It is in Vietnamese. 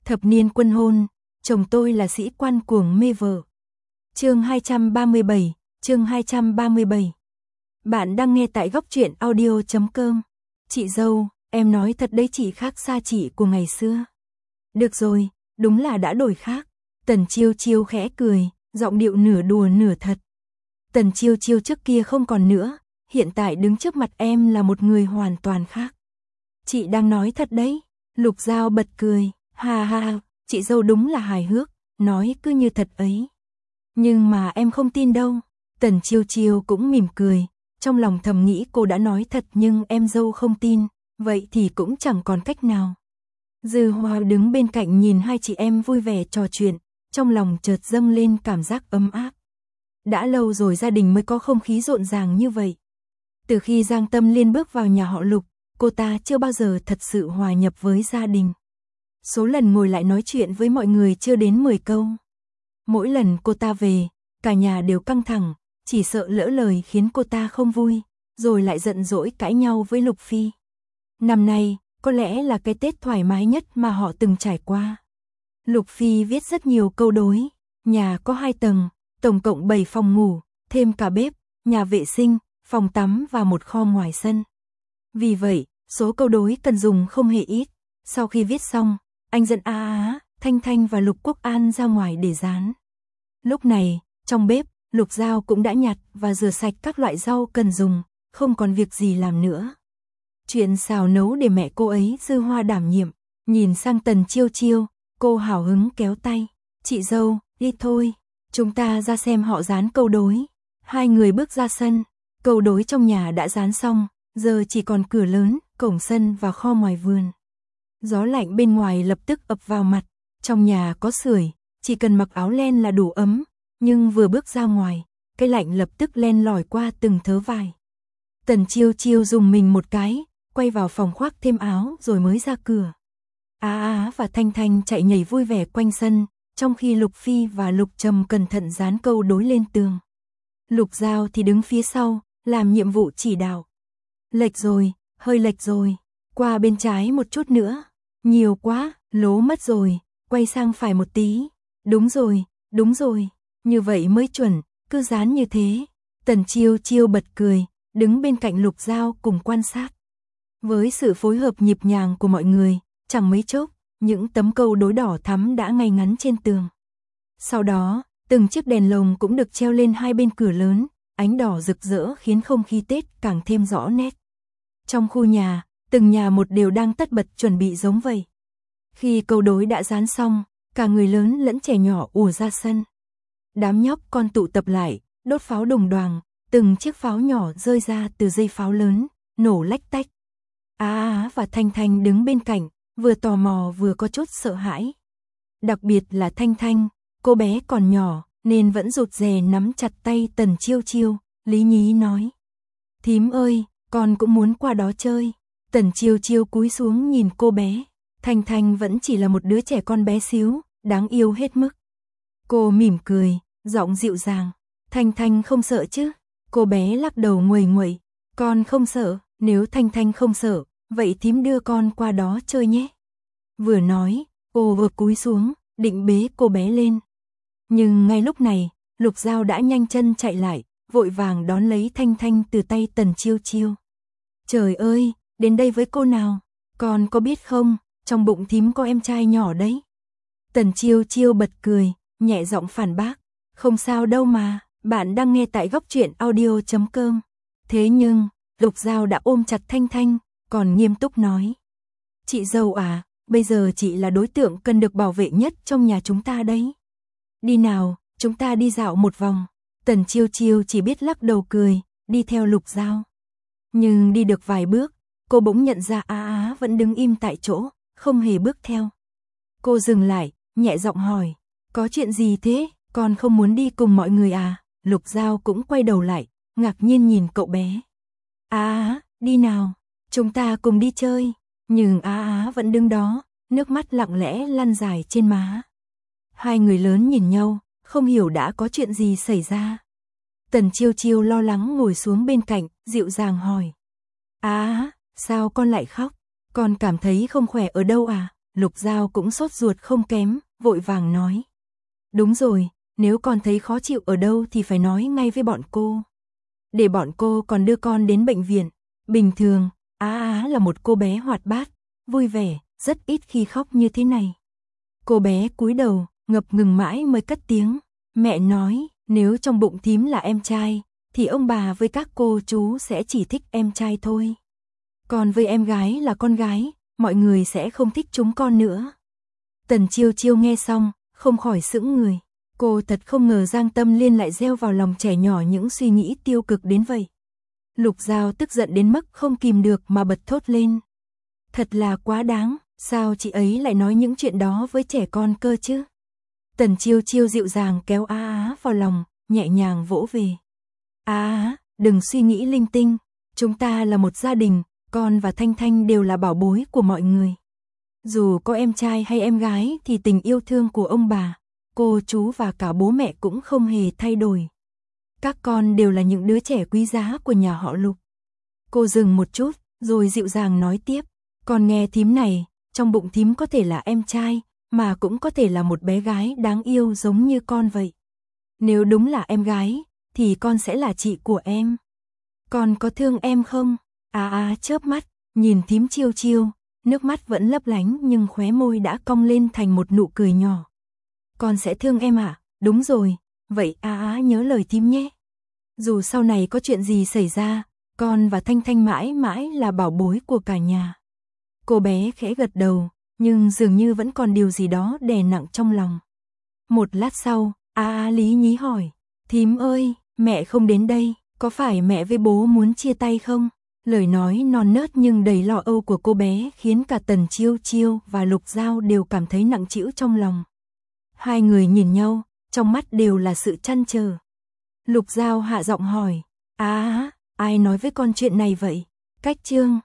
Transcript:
Thập niên quân hôn, chồng tôi là sĩ quan cuồng mê vợ. Chương 237, chương 237. Bạn đang nghe tại góc truyện audio.com. Chị dâu, em nói thật đấy, chị khác xa chị của ngày xưa. Được rồi, đúng là đã đổi khác. Tần Chiêu Chiêu khẽ cười, giọng điệu nửa đùa nửa thật. Tần Chiêu Chiêu trước kia không còn nữa, hiện tại đứng trước mặt em là một người hoàn toàn khác. Chị đang nói thật đấy. Lục Giao bật cười, ha ha, chị dâu đúng là hài hước, nói cứ như thật ấy. Nhưng mà em không tin đâu. Tần Chiêu Chiêu cũng mỉm cười, trong lòng thầm nghĩ cô đã nói thật nhưng em dâu không tin, vậy thì cũng chẳng còn cách nào. Dư Hoa đứng bên cạnh nhìn hai chị em vui vẻ trò chuyện, trong lòng chợt dâng lên cảm giác ấm áp. Đã lâu rồi gia đình mới có không khí rộn ràng như vậy. Từ khi Giang Tâm Liên bước vào nhà họ Lục, cô ta chưa bao giờ thật sự hòa nhập với gia đình. Số lần ngồi lại nói chuyện với mọi người chưa đến 10 câu. Mỗi lần cô ta về, cả nhà đều căng thẳng, chỉ sợ lỡ lời khiến cô ta không vui, rồi lại giận dỗi cãi nhau với Lục Phi. Năm nay, có lẽ là cái Tết thoải mái nhất mà họ từng trải qua. Lục Phi viết rất nhiều câu đối, nhà có 2 tầng, tổng cộng 7 phòng ngủ, thêm cả bếp, nhà vệ sinh, phòng tắm và một kho ngoài sân. Vì vậy, số câu đối cần dùng không hề ít. Sau khi viết xong, anh dẫn Thanh Thanh và Lục Quốc An ra ngoài để dán. Lúc này, trong bếp, Lục Giao cũng đã nhặt và rửa sạch các loại rau cần dùng, không còn việc gì làm nữa. Chuyện xào nấu để mẹ cô ấy Dư Hoa đảm nhiệm. Nhìn sang Tần Chiêu Chiêu, cô hào hứng kéo tay. Chị dâu, đi thôi, chúng ta ra xem họ dán câu đối. Hai người bước ra sân, câu đối trong nhà đã dán xong, giờ chỉ còn cửa lớn, cổng sân và kho ngoài vườn. Gió lạnh bên ngoài lập tức ập vào mặt, trong nhà có sưởi, chỉ cần mặc áo len là đủ ấm, nhưng vừa bước ra ngoài, cái lạnh lập tức len lỏi qua từng thớ vải. Tần Chiêu Chiêu dùng mình một cái, quay vào phòng khoác thêm áo rồi mới ra cửa. Và Thanh Thanh chạy nhảy vui vẻ quanh sân, trong khi Lục Phi và Lục Trầm cẩn thận dán câu đối lên tường. Lục Giao thì đứng phía sau, làm nhiệm vụ chỉ đạo. Lệch rồi, hơi lệch rồi, qua bên trái một chút nữa, nhiều quá, lố mất rồi, quay sang phải một tí. Đúng rồi, như vậy mới chuẩn, cứ dán như thế. Tần Chiêu Chiêu bật cười, đứng bên cạnh Lục Giao cùng quan sát. Với sự phối hợp nhịp nhàng của mọi người, chẳng mấy chốc, những tấm câu đối đỏ thắm đã ngay ngắn trên tường. Sau đó, từng chiếc đèn lồng cũng được treo lên hai bên cửa lớn, ánh đỏ rực rỡ khiến không khí Tết càng thêm rõ nét. Trong khu nhà, từng nhà một đều đang tất bật chuẩn bị giống vậy. Khi câu đối đã dán xong, cả người lớn lẫn trẻ nhỏ ùa ra sân. Đám nhóc con tụ tập lại, đốt pháo đùng đoàng, từng chiếc pháo nhỏ rơi ra từ dây pháo lớn, nổ lách tách. Và Thanh Thanh đứng bên cạnh, vừa tò mò vừa có chút sợ hãi. Đặc biệt là Thanh Thanh, cô bé còn nhỏ, nên vẫn rụt rè nắm chặt tay Tần Chiêu Chiêu, lý nhí nói. Thím ơi, con cũng muốn qua đó chơi. Tần Chiêu Chiêu cúi xuống nhìn cô bé. Thanh Thanh vẫn chỉ là một đứa trẻ con bé xíu, đáng yêu hết mức. Cô mỉm cười, giọng dịu dàng. Thanh Thanh không sợ chứ? Cô bé lắc đầu nguầy nguậy. Con không sợ, nếu Thanh Thanh không sợ, vậy thím đưa con qua đó chơi nhé. Vừa nói, cô vừa cúi xuống, định bế cô bé lên. Nhưng ngay lúc này, Lục Giao đã nhanh chân chạy lại, vội vàng đón lấy Thanh Thanh từ tay Tần Chiêu Chiêu. Trời ơi, đến đây với cô nào, con có biết không, trong bụng thím có em trai nhỏ đấy. Tần Chiêu Chiêu bật cười, nhẹ giọng phản bác. Không sao đâu mà, bạn đang nghe tại góc truyện audio.com. Thế nhưng, Lục Giao đã ôm chặt Thanh Thanh, còn nghiêm túc nói. Chị dâu à, bây giờ chị là đối tượng cần được bảo vệ nhất trong nhà chúng ta đấy. Đi nào, chúng ta đi dạo một vòng. Tần Chiêu Chiêu chỉ biết lắc đầu cười, đi theo Lục Giao. Nhưng đi được vài bước, cô bỗng nhận ra vẫn đứng im tại chỗ, không hề bước theo. Cô dừng lại, nhẹ giọng hỏi, có chuyện gì thế, con không muốn đi cùng mọi người à? Lục Giao cũng quay đầu lại, ngạc nhiên nhìn cậu bé. Đi nào, chúng ta cùng đi chơi. Nhưng vẫn đứng đó, nước mắt lặng lẽ lăn dài trên má. Hai người lớn nhìn nhau, không hiểu đã có chuyện gì xảy ra. Tần Chiêu Chiêu lo lắng ngồi xuống bên cạnh, dịu dàng hỏi. Sao con lại khóc? Con cảm thấy không khỏe ở đâu à? Lục Giao cũng sốt ruột không kém, vội vàng nói. Đúng rồi, nếu con thấy khó chịu ở đâu thì phải nói ngay với bọn cô. Để bọn cô còn đưa con đến bệnh viện. Bình thường, Á Á là một cô bé hoạt bát, vui vẻ, rất ít khi khóc như thế này. Cô bé cúi đầu, ngập ngừng mãi mới cất tiếng. Mẹ nói, nếu trong bụng thím là em trai, thì ông bà với các cô chú sẽ chỉ thích em trai thôi. Còn với em gái là con gái, mọi người sẽ không thích chúng con nữa. Tần Chiêu Chiêu nghe xong, không khỏi sững người. Cô thật không ngờ Giang Tâm Liên lại gieo vào lòng trẻ nhỏ những suy nghĩ tiêu cực đến vậy. Lục Giao tức giận đến mức không kìm được mà bật thốt lên. Thật là quá đáng, sao chị ấy lại nói những chuyện đó với trẻ con cơ chứ? Tần Chiêu Chiêu dịu dàng kéo Á Á vào lòng, nhẹ nhàng vỗ về. Á Á, đừng suy nghĩ linh tinh, chúng ta là một gia đình, con và Thanh Thanh đều là bảo bối của mọi người. Dù có em trai hay em gái thì tình yêu thương của ông bà, cô chú và cả bố mẹ cũng không hề thay đổi. Các con đều là những đứa trẻ quý giá của nhà họ Lục. Cô dừng một chút, rồi dịu dàng nói tiếp. Con nghe thím này, trong bụng thím có thể là em trai, mà cũng có thể là một bé gái đáng yêu giống như con vậy. Nếu đúng là em gái, thì con sẽ là chị của em. Con có thương em không? Á Á chớp mắt, nhìn thím Chiêu Chiêu, nước mắt vẫn lấp lánh nhưng khóe môi đã cong lên thành một nụ cười nhỏ. Con sẽ thương em ạ, đúng rồi, vậy Á Á nhớ lời thím nhé. Dù sau này có chuyện gì xảy ra, con và Thanh Thanh mãi mãi là bảo bối của cả nhà. Cô bé khẽ gật đầu, nhưng dường như vẫn còn điều gì đó đè nặng trong lòng. Một lát sau, Á Á lý nhí hỏi, thím ơi, mẹ không đến đây, có phải mẹ với bố muốn chia tay không? Lời nói non nớt nhưng đầy lo âu của cô bé khiến cả Tần Chiêu Chiêu và Lục Giao đều cảm thấy nặng trĩu trong lòng. Hai người nhìn nhau, trong mắt đều là sự trăn trở. Lục Giao hạ giọng hỏi, Á Á, ai nói với con chuyện này vậy? Cách Trương,